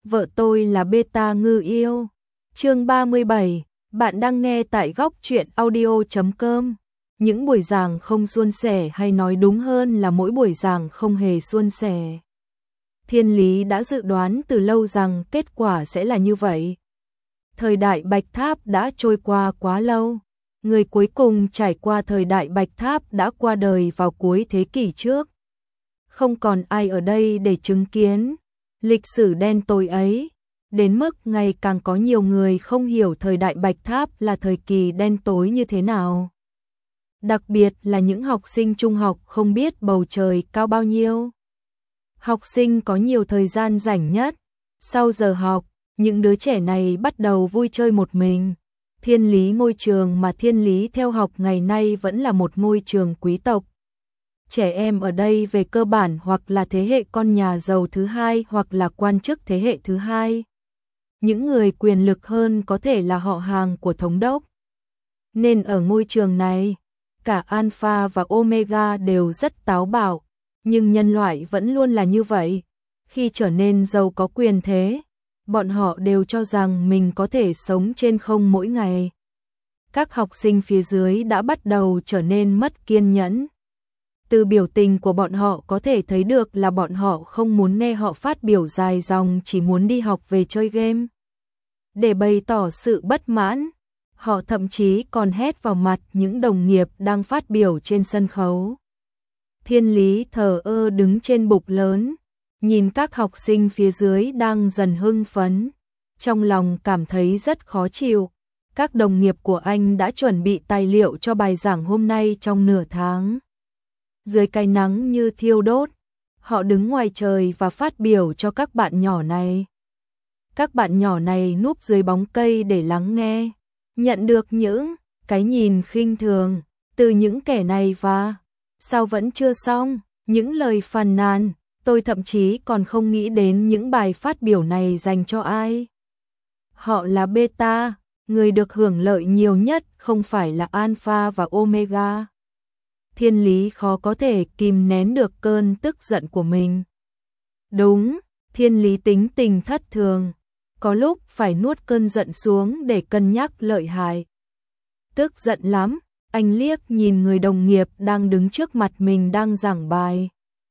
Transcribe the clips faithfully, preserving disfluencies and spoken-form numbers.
Vợ tôi là beta ngư yêu. Chương ba mươi bảy, bạn đang nghe tại góc truyện audio chấm com. Những buổi giảng không suôn sẻ, hay nói đúng hơn là mỗi buổi giảng không hề suôn sẻ. Thiên Lý đã dự đoán từ lâu rằng kết quả sẽ là như vậy. Thời đại Bạch Tháp đã trôi qua quá lâu. Người cuối cùng trải qua thời đại Bạch Tháp đã qua đời vào cuối thế kỷ trước. Không còn ai ở đây để chứng kiến lịch sử đen tối ấy, đến mức ngày càng có nhiều người không hiểu thời đại Bạch Tháp là thời kỳ đen tối như thế nào. Đặc biệt là những học sinh trung học không biết bầu trời cao bao nhiêu. Học sinh có nhiều thời gian rảnh nhất. Sau giờ học, những đứa trẻ này bắt đầu vui chơi một mình. Thiên Lý ngôi trường mà Thiên Lý theo học ngày nay vẫn là một ngôi trường quý tộc. Trẻ em ở đây về cơ bản hoặc là thế hệ con nhà giàu thứ hai hoặc là quan chức thế hệ thứ hai. Những người quyền lực hơn có thể là họ hàng của thống đốc. Nên ở ngôi trường này, cả Alpha và Omega đều rất táo bạo, nhưng nhân loại vẫn luôn là như vậy. Khi trở nên giàu có quyền thế, bọn họ đều cho rằng mình có thể sống trên không mỗi ngày. Các học sinh phía dưới đã bắt đầu trở nên mất kiên nhẫn. Từ biểu tình của bọn họ có thể thấy được là bọn họ không muốn nghe họ phát biểu dài dòng, chỉ muốn đi học về chơi game. Để bày tỏ sự bất mãn, họ thậm chí còn hét vào mặt những đồng nghiệp đang phát biểu trên sân khấu. Thiên Lý thờ ơ đứng trên bục lớn, nhìn các học sinh phía dưới đang dần hưng phấn, trong lòng cảm thấy rất khó chịu. Các đồng nghiệp của anh đã chuẩn bị tài liệu cho bài giảng hôm nay trong nửa tháng. Dưới cái nắng như thiêu đốt, họ đứng ngoài trời và phát biểu cho các bạn nhỏ này. Các bạn nhỏ này núp dưới bóng cây để lắng nghe, nhận được những cái nhìn khinh thường từ những kẻ này và sao vẫn chưa xong, những lời phàn nàn. Tôi thậm chí còn không nghĩ đến những bài phát biểu này dành cho ai. Họ là beta, người được hưởng lợi nhiều nhất không phải là Alpha và Omega. Thiên Lý khó có thể kìm nén được cơn tức giận của mình. Đúng, Thiên Lý tính tình thất thường, có lúc phải nuốt cơn giận xuống để cân nhắc lợi hại. Tức giận lắm, anh liếc nhìn người đồng nghiệp đang đứng trước mặt mình đang giảng bài.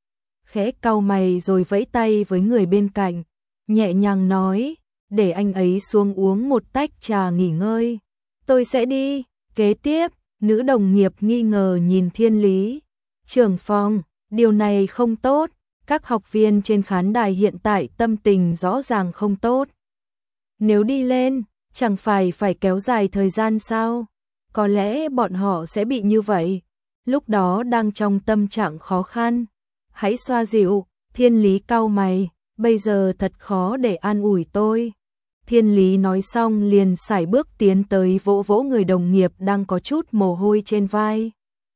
Khẽ cau mày rồi vẫy tay với người bên cạnh, nhẹ nhàng nói, để anh ấy xuống uống một tách trà nghỉ ngơi. Tôi sẽ đi. Kế tiếp, nữ đồng nghiệp nghi ngờ nhìn Thiên Lý. Trưởng phòng, điều này không tốt. Các học viên trên khán đài hiện tại tâm tình rõ ràng không tốt. Nếu đi lên, chẳng phải phải kéo dài thời gian sao? Có lẽ bọn họ sẽ bị như vậy. Lúc đó đang trong tâm trạng khó khăn. Hãy xoa dịu. Thiên Lý cau mày, bây giờ thật khó để an ủi tôi. Thiên Lý nói xong liền sải bước tiến tới vỗ vỗ người đồng nghiệp đang có chút mồ hôi trên vai.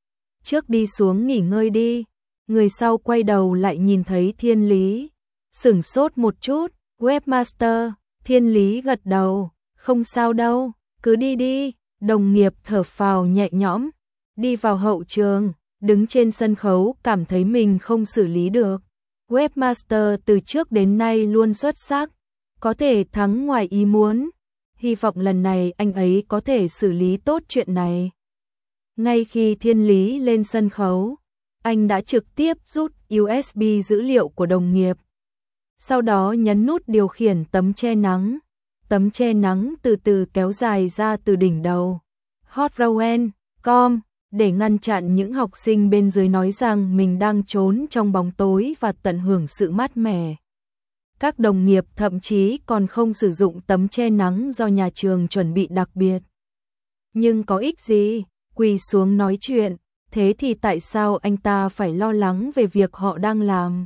Trước đi xuống nghỉ ngơi đi. Người sau quay đầu lại nhìn thấy Thiên Lý, sửng sốt một chút. Webmaster. Thiên Lý gật đầu, không sao đâu, cứ đi đi. Đồng nghiệp thở phào nhẹ nhõm, đi vào hậu trường, đứng trên sân khấu cảm thấy mình không xử lý được. Webmaster từ trước đến nay luôn xuất sắc, có thể thắng ngoài ý muốn. Hy vọng lần này anh ấy có thể xử lý tốt chuyện này. Ngay khi Thiên Lý lên sân khấu, anh đã trực tiếp rút u ét bê dữ liệu của đồng nghiệp. Sau đó nhấn nút điều khiển tấm che nắng. Tấm che nắng từ từ kéo dài ra từ đỉnh đầu hotrowen chấm com để ngăn chặn những học sinh bên dưới nói rằng mình đang trốn trong bóng tối và tận hưởng sự mát mẻ. Các đồng nghiệp thậm chí còn không sử dụng tấm che nắng do nhà trường chuẩn bị đặc biệt. Nhưng có ích gì, quỳ xuống nói chuyện, thế thì tại sao anh ta phải lo lắng về việc họ đang làm?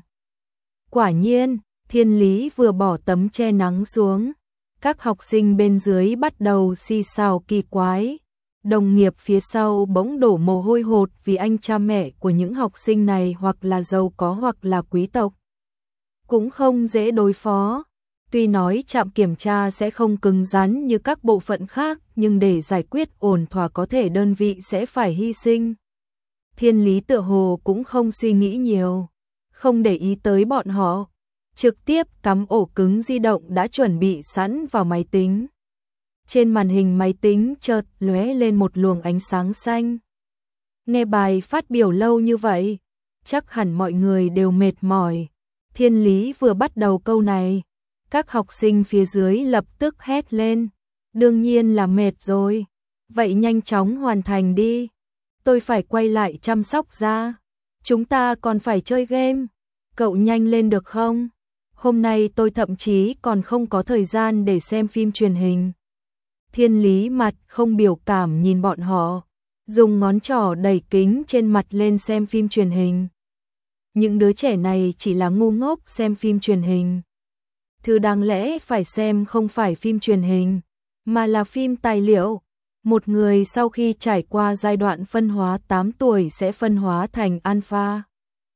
Quả nhiên, Thiên Lý vừa bỏ tấm che nắng xuống, các học sinh bên dưới bắt đầu xì xào kỳ quái. Đồng nghiệp phía sau bỗng đổ mồ hôi hột vì anh cha mẹ của những học sinh này hoặc là giàu có hoặc là quý tộc. Cũng không dễ đối phó. Tuy nói trạm kiểm tra sẽ không cứng rắn như các bộ phận khác, nhưng để giải quyết ổn thỏa có thể đơn vị sẽ phải hy sinh. Thiên Lý tựa hồ cũng không suy nghĩ nhiều, không để ý tới bọn họ. trực tiếp cắm ổ cứng di động đã chuẩn bị sẵn vào máy tính. Trên màn hình máy tính chợt lóe lên một luồng ánh sáng xanh. Nghe bài phát biểu lâu như vậy, chắc hẳn mọi người đều mệt mỏi. Thiên Lý vừa bắt đầu câu này, các học sinh phía dưới lập tức hét lên. Đương nhiên là mệt rồi. Vậy nhanh chóng hoàn thành đi. Tôi phải quay lại chăm sóc da. Chúng ta còn phải chơi game. Cậu nhanh lên được không? Hôm nay tôi thậm chí còn không có thời gian để xem phim truyền hình. Thiên Lý mặt không biểu cảm nhìn bọn họ, dùng ngón trỏ đẩy kính trên mặt lên xem phim truyền hình. Những đứa trẻ này chỉ là ngu ngốc xem phim truyền hình. Thứ đáng lẽ phải xem không phải phim truyền hình, mà là phim tài liệu. Một người sau khi trải qua giai đoạn phân hóa tám tuổi sẽ phân hóa thành alpha,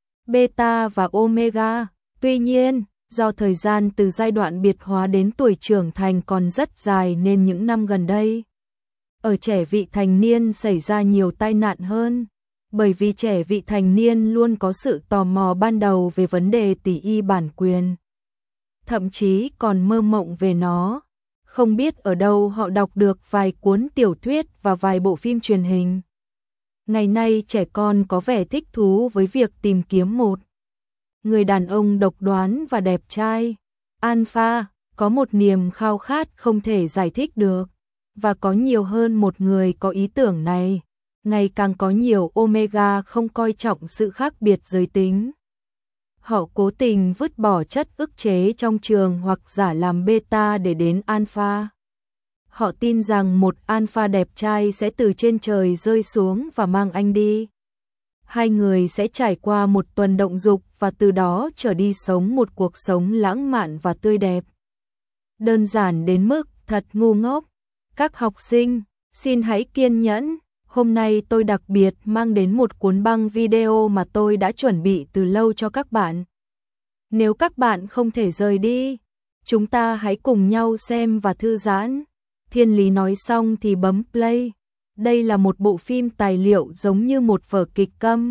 beta và omega. Tuy nhiên, do thời gian từ giai đoạn biệt hóa đến tuổi trưởng thành còn rất dài nên những năm gần đây, ở trẻ vị thành niên xảy ra nhiều tai nạn hơn. Bởi vì trẻ vị thành niên luôn có sự tò mò ban đầu về vấn đề tỷ y bản quyền. Thậm chí còn mơ mộng về nó. Không biết ở đâu họ đọc được vài cuốn tiểu thuyết và vài bộ phim truyền hình. Ngày nay trẻ con có vẻ thích thú với việc tìm kiếm một người đàn ông độc đoán và đẹp trai. Alpha có một niềm khao khát không thể giải thích được, và có nhiều hơn một người có ý tưởng này. Ngày càng có nhiều omega không coi trọng sự khác biệt giới tính. Họ cố tình vứt bỏ chất ức chế trong trường hoặc giả làm beta để đến alpha. Họ tin rằng một alpha đẹp trai sẽ từ trên trời rơi xuống và mang anh đi. Hai người sẽ trải qua một tuần động dục và từ đó trở đi sống một cuộc sống lãng mạn và tươi đẹp. Đơn giản đến mức thật ngu ngốc. Các học sinh, xin hãy kiên nhẫn. Hôm nay tôi đặc biệt mang đến một cuốn băng video mà tôi đã chuẩn bị từ lâu cho các bạn. Nếu các bạn không thể rời đi, chúng ta hãy cùng nhau xem và thư giãn. Thiên Lý nói xong thì bấm play. Đây là một bộ phim tài liệu giống như một vở kịch câm.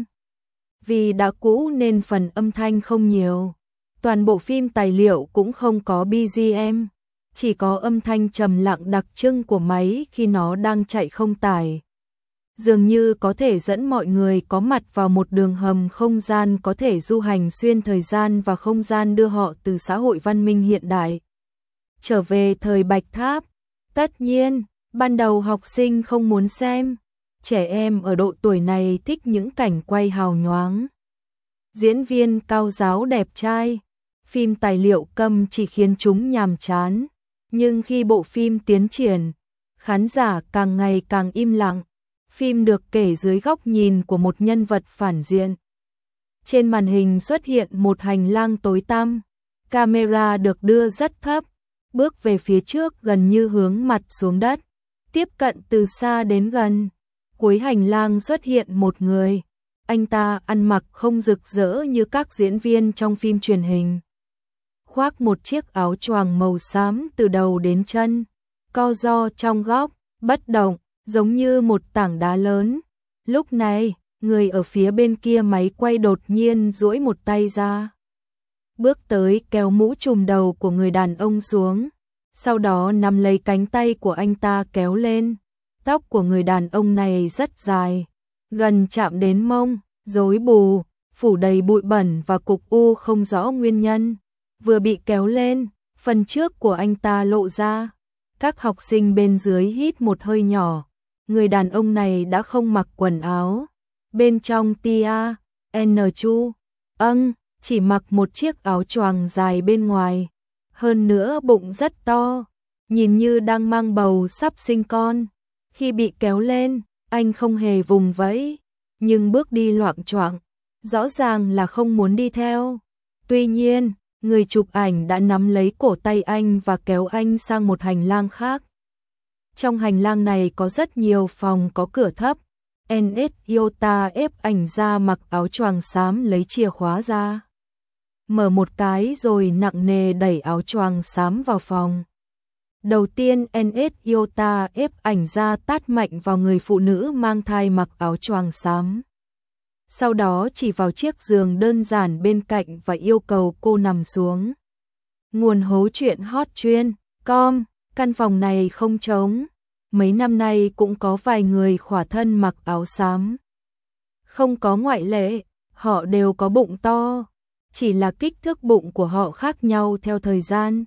Vì đã cũ nên phần âm thanh không nhiều. Toàn bộ phim tài liệu cũng không có bê giê em, chỉ có âm thanh trầm lặng đặc trưng của máy khi nó đang chạy không tải. Dường như có thể dẫn mọi người có mặt vào một đường hầm không gian có thể du hành xuyên thời gian và không gian, đưa họ từ xã hội văn minh hiện đại trở về thời Bạch Tháp. Tất nhiên, ban đầu học sinh không muốn xem. Trẻ em ở độ tuổi này thích những cảnh quay hào nhoáng, diễn viên cao giáo đẹp trai. Phim tài liệu câm chỉ khiến chúng nhàm chán. Nhưng khi bộ phim tiến triển, khán giả càng ngày càng im lặng. Phim được kể dưới góc nhìn của một nhân vật phản diện. Trên màn hình xuất hiện một hành lang tối tăm. Camera được đưa rất thấp, bước về phía trước gần như hướng mặt xuống đất, tiếp cận từ xa đến gần. Cuối hành lang xuất hiện một người. Anh ta ăn mặc không rực rỡ như các diễn viên trong phim truyền hình. Khoác một chiếc áo choàng màu xám từ đầu đến chân, co ro trong góc, bất động, giống như một tảng đá lớn. Lúc này, người ở phía bên kia máy quay đột nhiên duỗi một tay ra, bước tới kéo mũ trùm đầu của người đàn ông xuống, sau đó nắm lấy cánh tay của anh ta kéo lên. Tóc của người đàn ông này rất dài, gần chạm đến mông, rối bù, phủ đầy bụi bẩn và cục u không rõ nguyên nhân. Vừa bị kéo lên, phần trước của anh ta lộ ra. Các học sinh bên dưới hít một hơi nhỏ. Người đàn ông này đã không mặc quần áo. Bên trong tia, N chu, âng, chỉ mặc một chiếc áo choàng dài bên ngoài. Hơn nữa bụng rất to, nhìn như đang mang bầu sắp sinh con. Khi bị kéo lên, anh không hề vùng vẫy, nhưng bước đi loạng choạng, rõ ràng là không muốn đi theo. Tuy nhiên, người chụp ảnh đã nắm lấy cổ tay anh và kéo anh sang một hành lang khác. Trong hành lang này có rất nhiều phòng có cửa thấp. en ét Iota ép ảnh ra mặc áo choàng xám lấy chìa khóa ra, mở một cái rồi nặng nề đẩy áo choàng xám vào phòng. Đầu tiên en ét Iota ép ảnh ra tát mạnh vào người phụ nữ mang thai mặc áo choàng xám. sau đó chỉ vào chiếc giường đơn giản bên cạnh và yêu cầu cô nằm xuống. Nguồn hố truyện hot chuyên com, căn phòng này không trống, mấy năm nay cũng có vài người khỏa thân mặc áo xám. Không có ngoại lệ, họ đều có bụng to, chỉ là kích thước bụng của họ khác nhau theo thời gian.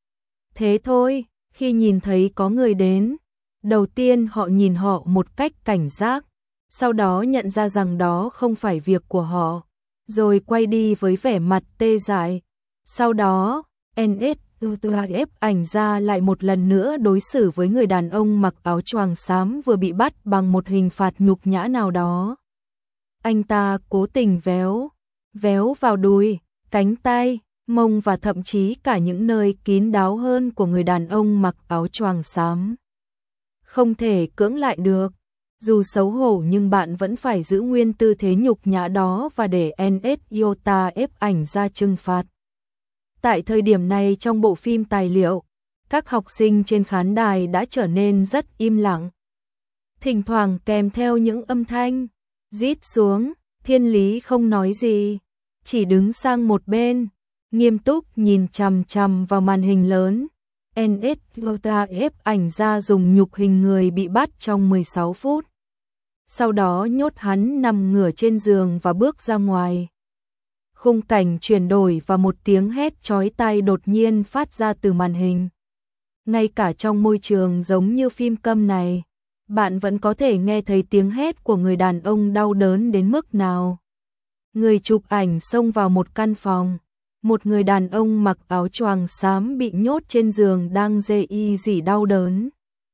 Thế thôi, khi nhìn thấy có người đến, đầu tiên họ nhìn họ một cách cảnh giác, sau đó nhận ra rằng đó không phải việc của họ, rồi quay đi với vẻ mặt tê dại. Sau đó, en ét ép ảnh ra lại một lần nữa đối xử với người đàn ông mặc áo choàng xám vừa bị bắt bằng một hình phạt nhục nhã nào đó. Anh ta cố tình véo, véo vào đùi, cánh tay, mông và thậm chí cả những nơi kín đáo hơn của người đàn ông mặc áo choàng xám. Không thể cưỡng lại được, dù xấu hổ nhưng bạn vẫn phải giữ nguyên tư thế nhục nhã đó và để en ét ép ảnh ra trừng phạt. Tại thời điểm này trong bộ phim tài liệu, các học sinh trên khán đài đã trở nên rất im lặng. Thỉnh thoảng kèm theo những âm thanh rít xuống, Thiên Lý không nói gì, chỉ đứng sang một bên, nghiêm túc nhìn chằm chằm vào màn hình lớn. en ét ép ảnh ra dùng nhục hình người bị bắt trong mười sáu phút. Sau đó nhốt hắn nằm ngửa trên giường và bước ra ngoài. Khung cảnh chuyển đổi và một tiếng hét chói tai đột nhiên phát ra từ màn hình. Ngay cả trong môi trường giống như phim câm này, bạn vẫn có thể nghe thấy tiếng hét của người đàn ông đau đớn đến mức nào. Người chụp ảnh xông vào một căn phòng. Một người đàn ông mặc áo choàng xám bị nhốt trên giường đang rê y rỉ đau đớn.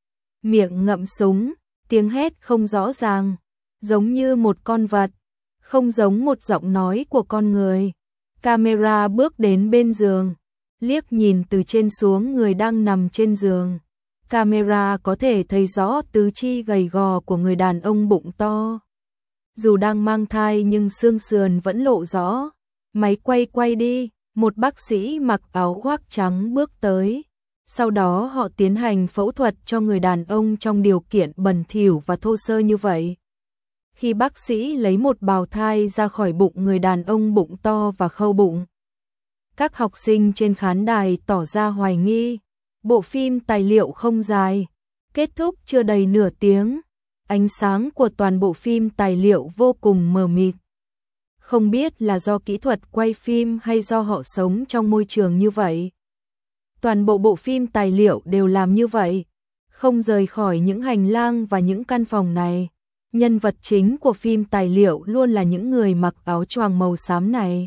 Miệng ngậm súng, tiếng hét không rõ ràng, giống như một con vật, không giống một giọng nói của con người. Camera bước đến bên giường, liếc nhìn từ trên xuống người đang nằm trên giường. Camera có thể thấy rõ tứ chi gầy gò của người đàn ông bụng to. Dù đang mang thai nhưng xương sườn vẫn lộ rõ. Máy quay quay đi, một bác sĩ mặc áo khoác trắng bước tới. Sau đó họ tiến hành phẫu thuật cho người đàn ông trong điều kiện bẩn thỉu và thô sơ như vậy. Khi bác sĩ lấy một bào thai ra khỏi bụng người đàn ông bụng to và khâu bụng, các học sinh trên khán đài tỏ ra hoài nghi. Bộ phim tài liệu không dài, kết thúc chưa đầy nửa tiếng. Ánh sáng của toàn bộ phim tài liệu vô cùng mờ mịt. Không biết là do kỹ thuật quay phim hay do họ sống trong môi trường như vậy. Toàn bộ bộ phim tài liệu đều làm như vậy, không rời khỏi những hành lang và những căn phòng này. Nhân vật chính của phim tài liệu luôn là những người mặc áo choàng màu xám này.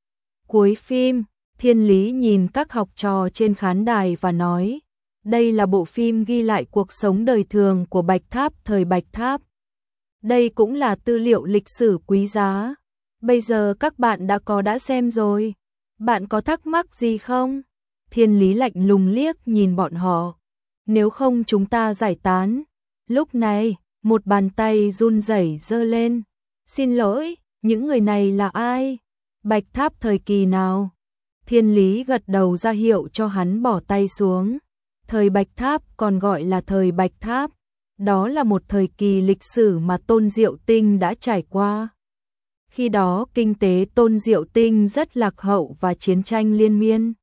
Cuối phim, Thiên Lý nhìn các học trò trên khán đài và nói, đây là bộ phim ghi lại cuộc sống đời thường của Bạch Tháp thời Bạch Tháp. Đây cũng là tư liệu lịch sử quý giá. Bây giờ các bạn đã có đã xem rồi. Bạn có thắc mắc gì không? Thiên Lý lạnh lùng liếc nhìn bọn họ. Nếu không chúng ta giải tán. Lúc này, một bàn tay run rẩy giơ lên. Xin lỗi, những người này là ai? Bạch Tháp thời kỳ nào? Thiên Lý gật đầu ra hiệu cho hắn bỏ tay xuống. Thời Bạch Tháp còn gọi là thời Bạch Tháp. Đó là một thời kỳ lịch sử mà Tôn Diệu Tinh đã trải qua. Khi đó kinh tế Tôn Diệu Tinh rất lạc hậu và chiến tranh liên miên.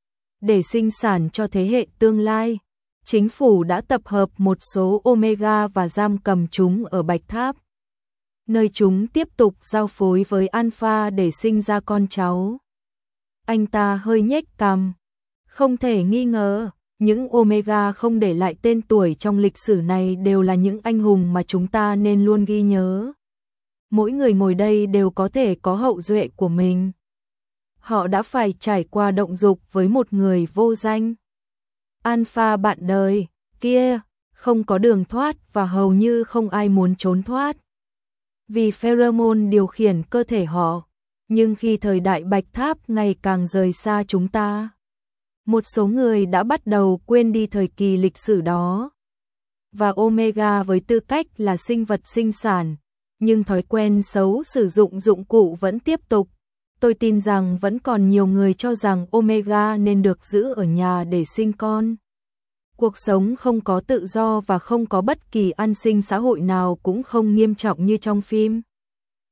Để sinh sản cho thế hệ tương lai, chính phủ đã tập hợp một số Omega và giam cầm chúng ở Bạch Tháp, nơi chúng tiếp tục giao phối với Alpha để sinh ra con cháu. Anh ta hơi nhếch cằm. Không thể nghi ngờ, những Omega không để lại tên tuổi trong lịch sử này đều là những anh hùng mà chúng ta nên luôn ghi nhớ. Mỗi người ngồi đây đều có thể có hậu duệ của mình. Họ đã phải trải qua động dục với một người vô danh. Alpha bạn đời, kia, không có đường thoát và hầu như không ai muốn trốn thoát. Vì pheromone điều khiển cơ thể họ, nhưng khi thời đại Bạch Tháp ngày càng rời xa chúng ta, một số người đã bắt đầu quên đi thời kỳ lịch sử đó. Và Omega với tư cách là sinh vật sinh sản, nhưng thói quen xấu sử dụng dụng cụ vẫn tiếp tục. Tôi tin rằng vẫn còn nhiều người cho rằng Omega nên được giữ ở nhà để sinh con. Cuộc sống không có tự do và không có bất kỳ an sinh xã hội nào cũng không nghiêm trọng như trong phim.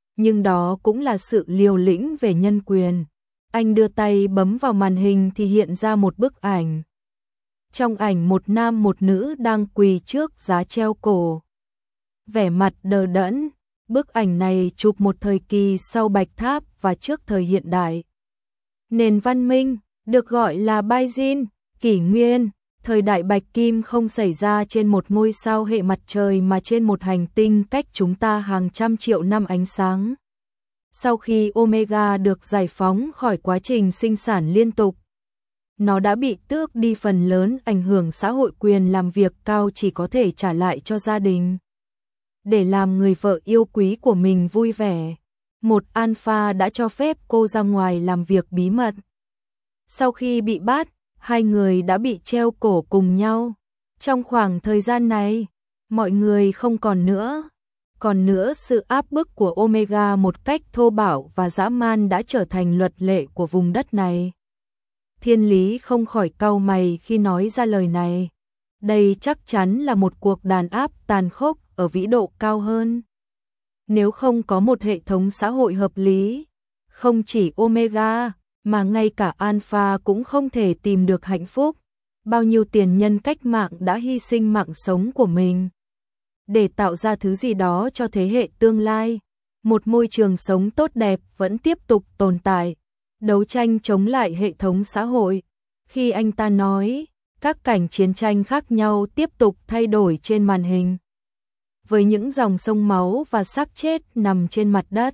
nhưng đó cũng là sự liều lĩnh về nhân quyền. Anh đưa tay bấm vào màn hình thì hiện ra một bức ảnh. Trong ảnh một nam một nữ đang quỳ trước giá treo cổ. Vẻ mặt đờ đẫn, bức ảnh này chụp một thời kỳ sau Bạch Tháp và trước thời hiện đại. Nền văn minh, được gọi là Baijin, kỷ nguyên, thời đại Bạch Kim không xảy ra trên một ngôi sao hệ mặt trời mà trên một hành tinh cách chúng ta hàng trăm triệu năm ánh sáng. Sau khi Omega được giải phóng khỏi quá trình sinh sản liên tục, nó đã bị tước đi phần lớn ảnh hưởng xã hội, quyền làm việc cao chỉ có thể trả lại cho gia đình. Để làm người vợ yêu quý của mình vui vẻ, một alpha đã cho phép cô ra ngoài làm việc bí mật. Sau khi bị bắt, hai người đã bị treo cổ cùng nhau. Trong khoảng thời gian này, mọi người không còn nữa. Còn nữa, sự áp bức của Omega một cách thô bạo và dã man đã trở thành luật lệ của vùng đất này. Thiên Lý không khỏi cau mày khi nói ra lời này. Đây chắc chắn là một cuộc đàn áp tàn khốc ở vĩ độ cao hơn. Nếu không có một hệ thống xã hội hợp lý, không chỉ Omega, mà ngay cả Alpha cũng không thể tìm được hạnh phúc. Bao nhiêu tiền nhân cách mạng đã hy sinh mạng sống của mình để tạo ra thứ gì đó cho thế hệ tương lai. Một môi trường sống tốt đẹp vẫn tiếp tục tồn tại, đấu tranh chống lại hệ thống xã hội. Khi anh ta nói, các cảnh chiến tranh khác nhau tiếp tục thay đổi trên màn hình, với những dòng sông máu và xác chết nằm trên mặt đất.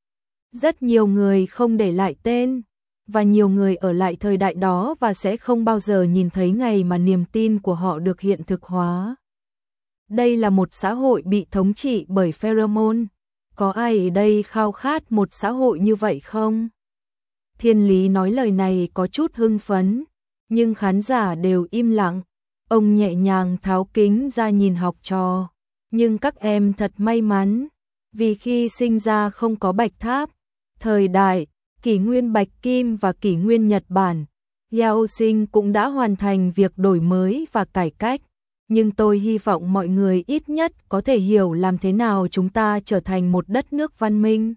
Rất nhiều người không để lại tên, và nhiều người ở lại thời đại đó và sẽ không bao giờ nhìn thấy ngày mà niềm tin của họ được hiện thực hóa. Đây là một xã hội bị thống trị bởi pheromone. Có ai ở đây khao khát một xã hội như vậy không? Thiên Lý nói lời này có chút hưng phấn, nhưng khán giả đều im lặng. Ông nhẹ nhàng tháo kính ra nhìn học trò. Nhưng các em thật may mắn, vì khi sinh ra không có Bạch Tháp, thời đại, kỷ nguyên Bạch Kim và kỷ nguyên Nhật Bản, Yao Sinh cũng đã hoàn thành việc đổi mới và cải cách. Nhưng tôi hy vọng mọi người ít nhất có thể hiểu làm thế nào chúng ta trở thành một đất nước văn minh.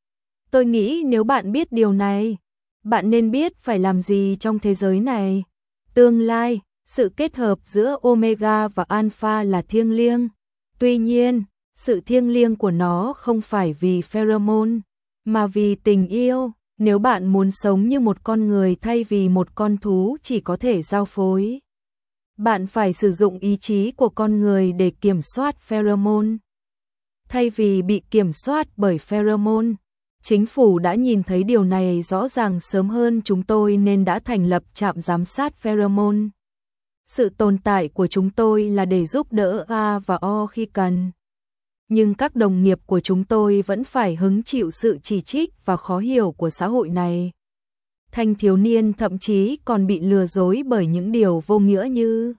Tôi nghĩ nếu bạn biết điều này, bạn nên biết phải làm gì trong thế giới này. Tương lai, sự kết hợp giữa Omega và Alpha là thiêng liêng. Tuy nhiên, sự thiêng liêng của nó không phải vì pheromone, mà vì tình yêu. Nếu bạn muốn sống như một con người thay vì một con thú chỉ có thể giao phối, bạn phải sử dụng ý chí của con người để kiểm soát pheromone. Thay vì bị kiểm soát bởi pheromone, chính phủ đã nhìn thấy điều này rõ ràng sớm hơn chúng tôi nên đã thành lập trạm giám sát pheromone. Sự tồn tại của chúng tôi là để giúp đỡ A và O khi cần. Nhưng các đồng nghiệp của chúng tôi vẫn phải hứng chịu sự chỉ trích và khó hiểu của xã hội này. Thanh thiếu niên thậm chí còn bị lừa dối bởi những điều vô nghĩa như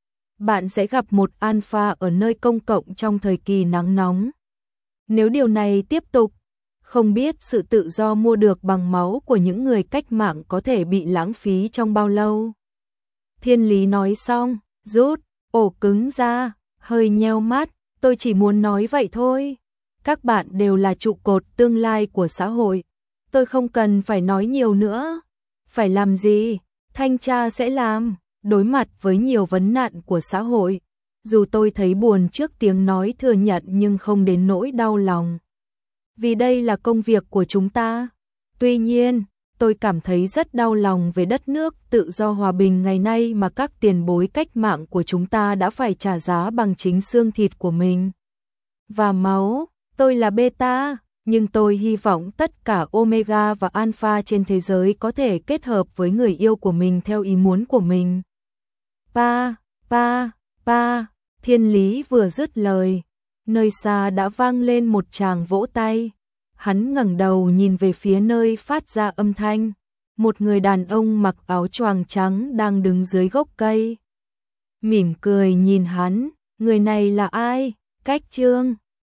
bạn sẽ gặp một alpha ở nơi công cộng trong thời kỳ nắng nóng. Nếu điều này tiếp tục, không biết sự tự do mua được bằng máu của những người cách mạng có thể bị lãng phí trong bao lâu. Thiên Lý nói xong, rút ổ cứng ra, hơi nheo mắt. Tôi chỉ muốn nói vậy thôi. Các bạn đều là trụ cột tương lai của xã hội. Tôi không cần phải nói nhiều nữa. Phải làm gì? Thanh tra sẽ làm. Đối mặt với nhiều vấn nạn của xã hội. Dù tôi thấy buồn trước tiếng nói thừa nhận nhưng không đến nỗi đau lòng. Vì đây là công việc của chúng ta. Tuy nhiên, tôi cảm thấy rất đau lòng về đất nước tự do hòa bình ngày nay mà các tiền bối cách mạng của chúng ta đã phải trả giá bằng chính xương thịt của mình. Và máu, tôi là beta, nhưng tôi hy vọng tất cả Omega và Alpha trên thế giới có thể kết hợp với người yêu của mình theo ý muốn của mình. Pa, pa, pa, Thiên Lý vừa dứt lời, nơi xa đã vang lên một tràng vỗ tay. Hắn ngẩng đầu nhìn về phía nơi phát ra âm thanh, một người đàn ông mặc áo choàng trắng đang đứng dưới gốc cây. Mỉm cười nhìn hắn, người này là ai? Cách Trương.